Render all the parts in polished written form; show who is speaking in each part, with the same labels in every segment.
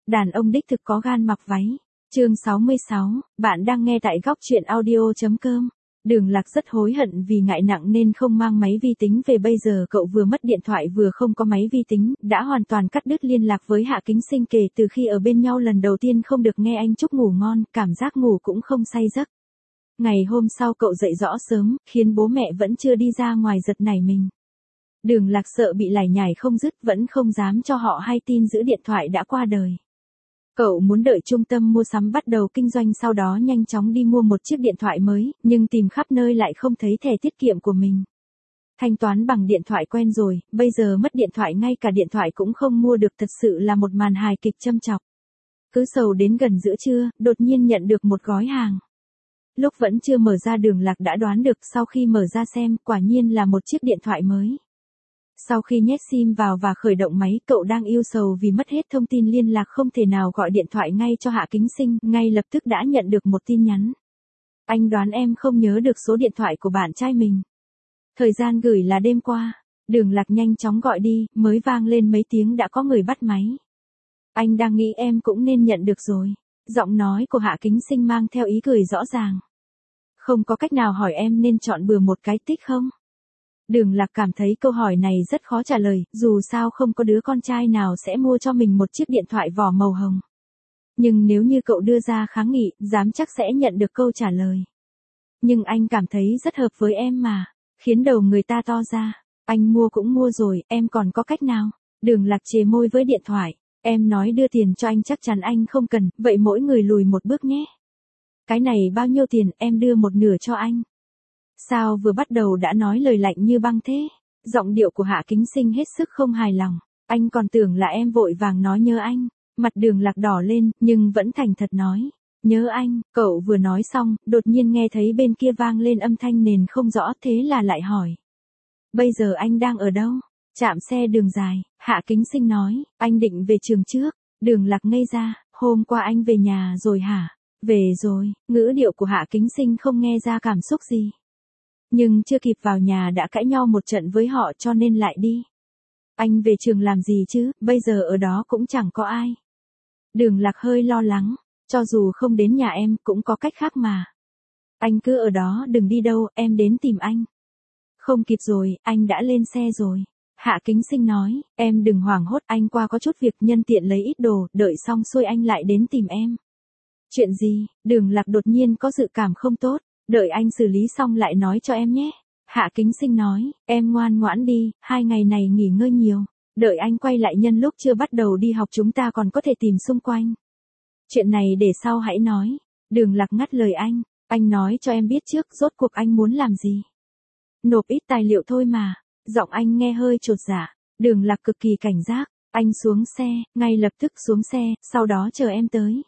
Speaker 1: Đàn ông đích thực có gan mặc váy. Chương 66, bạn đang nghe tại góc truyện audio.com. Đường Lạc rất hối hận vì ngại nặng nên không mang máy vi tính về, bây giờ cậu vừa mất điện thoại vừa không có máy vi tính, đã hoàn toàn cắt đứt liên lạc với Hạ Kính Sinh kể từ khi ở bên nhau lần đầu tiên không được nghe anh chúc ngủ ngon, cảm giác ngủ cũng không say giấc. Ngày hôm sau cậu dậy rõ sớm, khiến bố mẹ vẫn chưa đi ra ngoài giật nảy mình. Đường Lạc sợ bị lải nhải không dứt, vẫn không dám cho họ hay tin giữ điện thoại đã qua đời. Cậu muốn đợi trung tâm mua sắm bắt đầu kinh doanh sau đó nhanh chóng đi mua một chiếc điện thoại mới, nhưng tìm khắp nơi lại không thấy thẻ tiết kiệm của mình. Thanh toán bằng điện thoại quen rồi, bây giờ mất điện thoại ngay cả điện thoại cũng không mua được, thật sự là một màn hài kịch châm chọc. Cứ sầu đến gần giữa trưa, đột nhiên nhận được một gói hàng. Lúc vẫn chưa mở ra Đường Lạc đã đoán được, sau khi mở ra xem, quả nhiên là một chiếc điện thoại mới. Sau khi nhét sim vào và khởi động máy, cậu đang ưu sầu vì mất hết thông tin liên lạc, không thể nào gọi điện thoại ngay cho Hạ Kính Sinh, ngay lập tức đã nhận được một tin nhắn. Anh đoán em không nhớ được số điện thoại của bạn trai mình. Thời gian gửi là đêm qua. Đường Lạc nhanh chóng gọi đi, mới vang lên mấy tiếng đã có người bắt máy. Anh đang nghĩ em cũng nên nhận được rồi. Giọng nói của Hạ Kính Sinh mang theo ý cười rõ ràng. Không có cách nào hỏi em nên chọn bừa một cái tích không? Đường Lạc cảm thấy câu hỏi này rất khó trả lời, dù sao không có đứa con trai nào sẽ mua cho mình một chiếc điện thoại vỏ màu hồng. Nhưng nếu như cậu đưa ra kháng nghị, dám chắc sẽ nhận được câu trả lời. Nhưng anh cảm thấy rất hợp với em mà, khiến đầu người ta to ra. Anh mua cũng mua rồi, em còn có cách nào? Đường Lạc chề môi với điện thoại. Em nói đưa tiền cho anh chắc chắn anh không cần, vậy mỗi người lùi một bước nhé. Cái này bao nhiêu tiền, em đưa một nửa cho anh. Sao vừa bắt đầu đã nói lời lạnh như băng thế? Giọng điệu của Hạ Kính Sinh hết sức không hài lòng. Anh còn tưởng là em vội vàng nói nhớ anh. Mặt Đường Lạc đỏ lên, nhưng vẫn thành thật nói. Nhớ anh, cậu vừa nói xong, đột nhiên nghe thấy bên kia vang lên âm thanh nền không rõ, thế là lại hỏi. Bây giờ anh đang ở đâu? Trạm xe Đường Dài, Hạ Kính Sinh nói, anh định về trường trước. Đường Lạc ngây ra, hôm qua anh về nhà rồi hả? Về rồi, ngữ điệu của Hạ Kính Sinh không nghe ra cảm xúc gì. Nhưng chưa kịp vào nhà đã cãi nhau một trận với họ cho nên lại đi. Anh về trường làm gì chứ, bây giờ ở đó cũng chẳng có ai. Đường Lạc hơi lo lắng, cho dù không đến nhà em cũng có cách khác mà. Anh cứ ở đó đừng đi đâu, em đến tìm anh. Không kịp rồi, anh đã lên xe rồi. Hạ Kính Sinh nói, em đừng hoảng hốt, anh qua có chút việc nhân tiện lấy ít đồ, đợi xong xuôi anh lại đến tìm em. Chuyện gì? Đường Lạc đột nhiên có dự cảm không tốt. Đợi anh xử lý xong lại nói cho em nhé. Hạ Kính Sinh nói, em ngoan ngoãn đi, 2 ngày này nghỉ ngơi nhiều. Đợi anh quay lại nhân lúc chưa bắt đầu đi học chúng ta còn có thể tìm xung quanh. Chuyện này để sau hãy nói. Đường Lạc ngắt lời anh nói cho em biết trước rốt cuộc anh muốn làm gì. Nộp ít tài liệu thôi mà. Giọng anh nghe hơi chột dạ. Đường Lạc cực kỳ cảnh giác. Anh xuống xe, ngay lập tức xuống xe, sau đó chờ em tới.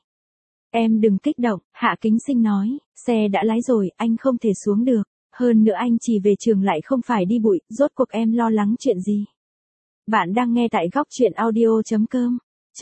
Speaker 1: Em đừng kích động, Hạ Kính Sinh nói, xe đã lái rồi, anh không thể xuống được. Hơn nữa anh chỉ về trường lại không phải đi bụi, rốt cuộc em lo lắng chuyện gì? Bạn đang nghe tại góc truyện audio.com.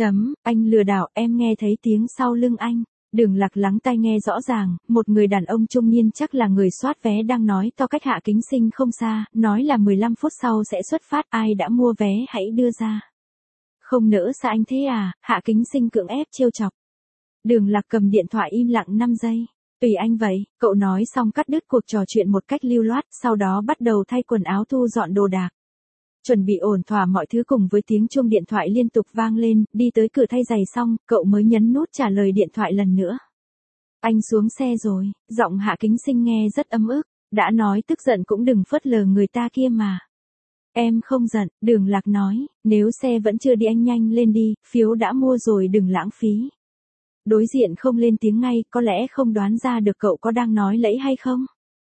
Speaker 1: Anh lừa đảo, em nghe thấy tiếng sau lưng anh. Đường Lạc lắng tai nghe rõ ràng, một người đàn ông trung niên chắc là người soát vé đang nói to cách Hạ Kính Sinh không xa, nói là 15 phút sau sẽ xuất phát, ai đã mua vé hãy đưa ra. Không nỡ xa anh thế à, Hạ Kính Sinh cưỡng ép trêu chọc. Đường Lạc cầm điện thoại im lặng 5 giây. Tùy anh vậy, cậu nói xong cắt đứt cuộc trò chuyện một cách lưu loát, sau đó bắt đầu thay quần áo thu dọn đồ đạc. Chuẩn bị ổn thỏa mọi thứ cùng với tiếng chuông điện thoại liên tục vang lên, đi tới cửa thay giày xong, cậu mới nhấn nút trả lời điện thoại lần nữa. Anh xuống xe rồi, giọng Hạ Kính Sinh nghe rất ấm ức, đã nói tức giận cũng đừng phớt lờ người ta kia mà. Em không giận, Đường Lạc nói, nếu xe vẫn chưa đi anh nhanh lên đi, phiếu đã mua rồi đừng lãng phí. Đối diện không lên tiếng ngay, có lẽ không đoán ra được cậu có đang nói lẫy hay không.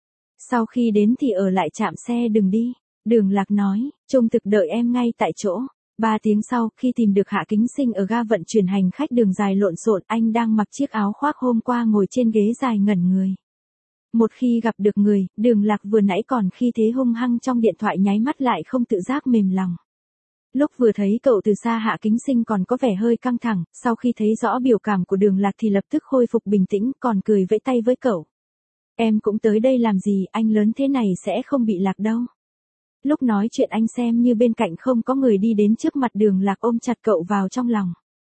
Speaker 1: Sau khi đến thì ở lại trạm xe đừng đi. Đường Lạc nói, trung thực đợi em ngay tại chỗ. 3 tiếng sau, khi tìm được Hạ Kính Sinh ở ga vận chuyển hành khách Đường Dài lộn xộn, anh đang mặc chiếc áo khoác hôm qua ngồi trên ghế dài ngẩn người. Một khi gặp được người, Đường Lạc vừa nãy còn khi thế hung hăng trong điện thoại nháy mắt lại không tự giác mềm lòng. Lúc vừa thấy cậu từ xa Hạ Kính Sinh còn có vẻ hơi căng thẳng, sau khi thấy rõ biểu cảm của Đường Lạc thì lập tức khôi phục bình tĩnh, còn cười vẫy tay với cậu. Em cũng tới đây làm gì, anh lớn thế này sẽ không bị lạc đâu. Lúc nói chuyện anh xem như bên cạnh không có người đi đến trước mặt Đường Lạc ôm chặt cậu vào trong lòng.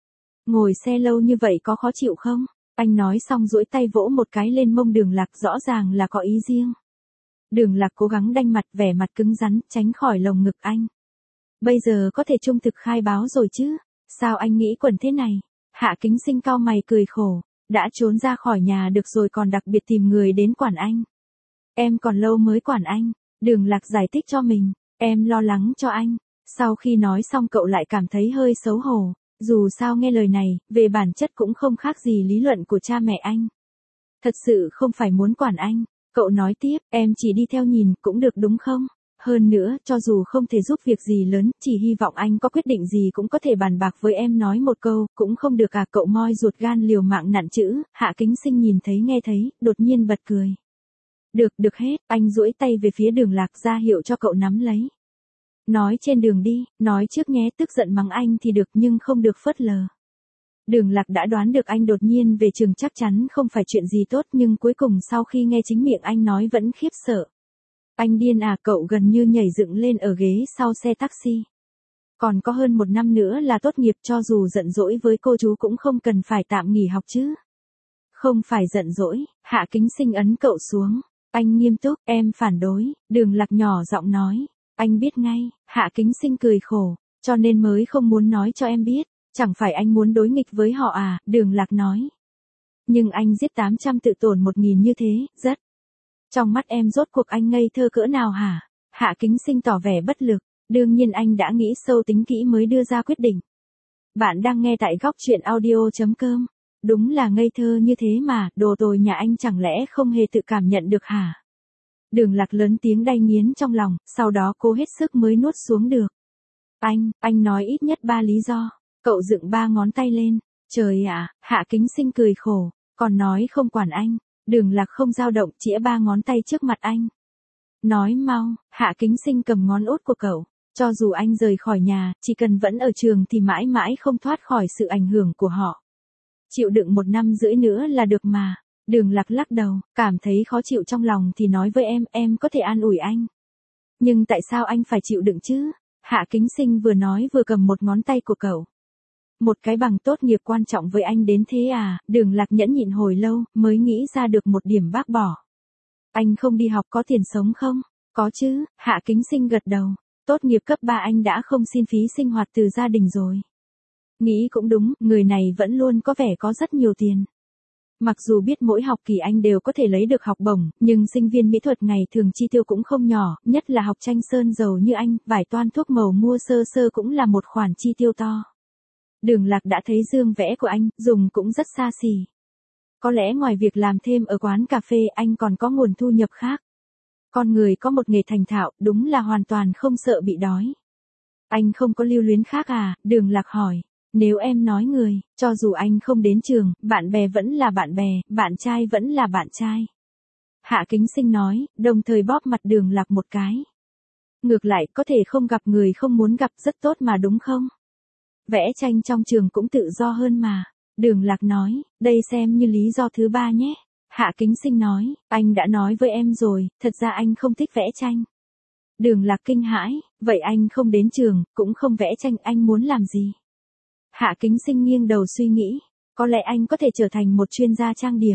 Speaker 1: ngồi xe lâu như vậy có khó chịu không? Anh nói xong duỗi tay vỗ một cái lên mông Đường Lạc, rõ ràng là có ý riêng. Đường Lạc cố gắng đanh mặt, vẻ mặt cứng rắn, tránh khỏi lồng ngực anh. Bây giờ có thể trung thực khai báo rồi chứ? Sao anh nghĩ quẩn thế này? Hạ Kính Sinh cau mày cười khổ. Đã trốn ra khỏi nhà được rồi còn đặc biệt tìm người đến quản anh. Em còn lâu mới quản anh. Đường Lạc giải thích cho mình. Em lo lắng cho anh. Sau khi nói xong cậu lại cảm thấy hơi xấu hổ. Dù sao nghe lời này, về bản chất cũng không khác gì lý luận của cha mẹ anh. Thật sự không phải muốn quản anh. Cậu nói tiếp, em chỉ đi theo nhìn cũng được đúng không? Hơn nữa, cho dù không thể giúp việc gì lớn, chỉ hy vọng anh có quyết định gì cũng có thể bàn bạc với em, nói một câu, cũng không được à? Cậu moi ruột gan liều mạng nặn chữ. Hạ Kính Sinh nhìn thấy nghe thấy, đột nhiên bật cười. Được hết, anh duỗi tay về phía Đường Lạc ra hiệu cho cậu nắm lấy. Nói trên đường đi, nói trước nhé, tức giận mắng anh thì được nhưng không được phớt lờ. Đường Lạc đã đoán được anh đột nhiên về trường chắc chắn không phải chuyện gì tốt, nhưng cuối cùng sau khi nghe chính miệng anh nói vẫn khiếp sợ. Anh điên à? Cậu gần như nhảy dựng lên ở ghế sau xe taxi. Còn có hơn 1 năm nữa là tốt nghiệp, cho dù giận dỗi với cô chú cũng không cần phải tạm nghỉ học chứ. Không phải giận dỗi, Hạ Kính Sinh ấn cậu xuống. Anh nghiêm túc, em phản đối. Đường Lạc nhỏ giọng nói. Anh biết ngay. Hạ Kính Sinh cười khổ. Cho nên mới không muốn nói cho em biết. Chẳng phải anh muốn đối nghịch với họ à? Đường Lạc nói. Nhưng anh giết 800 tự tổn 1000 như thế, rất. Trong mắt em rốt cuộc anh ngây thơ cỡ nào hả? Hạ Kính Sinh tỏ vẻ bất lực. Đương nhiên anh đã nghĩ sâu tính kỹ mới đưa ra quyết định. Bạn đang nghe tại góc truyện audio.com. Đúng là ngây thơ như thế mà, đồ tồi nhà anh chẳng lẽ không hề tự cảm nhận được hả? Đường Lạc lớn tiếng đay nghiến trong lòng, sau đó cô hết sức mới nuốt xuống được. Anh nói ít nhất 3 lý do. Cậu dựng 3 ngón tay lên. Trời ạ, Hạ Kính Sinh cười khổ. Còn nói không quản anh. Đường Lạc không dao động, chĩa 3 ngón tay trước mặt anh. Nói mau. Hạ Kính Sinh cầm ngón út của cậu. Cho dù anh rời khỏi nhà, chỉ cần vẫn ở trường thì mãi mãi không thoát khỏi sự ảnh hưởng của họ. Chịu đựng 1 năm rưỡi nữa là được mà. Đường Lạc lắc đầu, cảm thấy khó chịu trong lòng thì nói với em có thể an ủi anh. Nhưng tại sao anh phải chịu đựng chứ? Hạ Kính Sinh vừa nói vừa cầm một ngón tay của cậu. Một cái bằng tốt nghiệp quan trọng với anh đến thế à? Đường Lạc nhẫn nhịn hồi lâu, mới nghĩ ra được một điểm bác bỏ. Anh không đi học có tiền sống không? Có chứ. Hạ Kính Sinh gật đầu. Tốt nghiệp cấp 3 anh đã không xin phí sinh hoạt từ gia đình rồi. Nghĩ cũng đúng, người này vẫn luôn có vẻ có rất nhiều tiền. Mặc dù biết mỗi học kỳ anh đều có thể lấy được học bổng, nhưng sinh viên mỹ thuật ngày thường chi tiêu cũng không nhỏ, nhất là học tranh sơn dầu như anh, vài toan thuốc màu mua sơ sơ cũng là một khoản chi tiêu to. Đường Lạc đã thấy dương vẽ của anh, dùng cũng rất xa xỉ. Có lẽ ngoài việc làm thêm ở quán cà phê anh còn có nguồn thu nhập khác. Con người có một nghề thành thạo, đúng là hoàn toàn không sợ bị đói. Anh không có lưu luyến khác à? Đường Lạc hỏi. Nếu em nói người, cho dù anh không đến trường, bạn bè vẫn là bạn bè, bạn trai vẫn là bạn trai. Hạ Kính Sinh nói, đồng thời bóp mặt Đường Lạc một cái. Ngược lại, có thể không gặp người không muốn gặp rất tốt mà đúng không? Vẽ tranh trong trường cũng tự do hơn mà. Đường Lạc nói, đây xem như lý do thứ 3 nhé. Hạ Kính Sinh nói, anh đã nói với em rồi, thật ra anh không thích vẽ tranh. Đường Lạc kinh hãi, vậy anh không đến trường, cũng không vẽ tranh, anh muốn làm gì? Hạ Kính Sinh nghiêng đầu suy nghĩ, có lẽ anh có thể trở thành một chuyên gia trang điểm.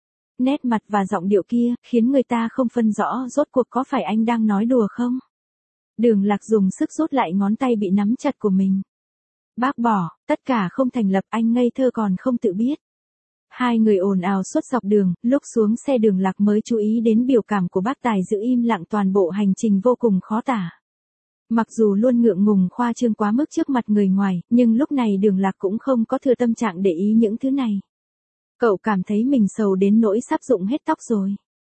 Speaker 1: Nét mặt và giọng điệu kia, khiến người ta không phân rõ rốt cuộc có phải anh đang nói đùa không? Đường Lạc dùng sức rút lại ngón tay bị nắm chặt của mình. Bác bỏ, tất cả không thành lập, anh ngây thơ còn không tự biết. Hai người ồn ào suốt dọc đường, lúc xuống xe Đường Lạc mới chú ý đến biểu cảm của bác tài giữ im lặng toàn bộ hành trình vô cùng khó tả. Mặc dù luôn ngượng ngùng khoa trương quá mức trước mặt người ngoài, nhưng lúc này Đường Lạc cũng không có thừa tâm trạng để ý những thứ này. Cậu cảm thấy mình sầu đến nỗi sắp rụng hết tóc rồi.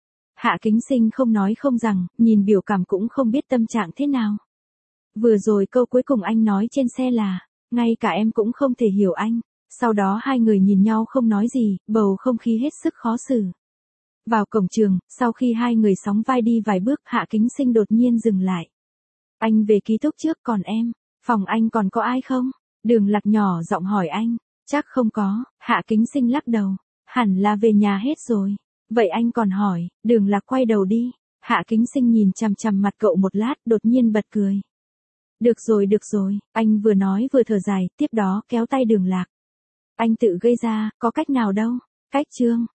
Speaker 1: Hạ Kính Sinh không nói không rằng, nhìn biểu cảm cũng không biết tâm trạng thế nào. Vừa rồi câu cuối cùng anh nói trên xe là, ngay cả em cũng không thể hiểu anh. Sau đó hai người nhìn nhau không nói gì, bầu không khí hết sức khó xử. Vào cổng trường, sau khi hai người sóng vai đi vài bước, Hạ Kính Sinh đột nhiên dừng lại. Anh về ký túc trước, còn em, phòng anh còn có ai không? Đường Lạc nhỏ giọng hỏi anh. Chắc không có. Hạ Kính Sinh lắc đầu. Hẳn là về nhà hết rồi. Vậy anh còn hỏi? Đường Lạc quay đầu đi. Hạ Kính Sinh nhìn chằm chằm mặt cậu một lát, đột nhiên bật cười. Được rồi, anh vừa nói vừa thở dài, tiếp đó kéo tay Đường Lạc. Anh tự gây ra, có cách nào đâu. Cách chương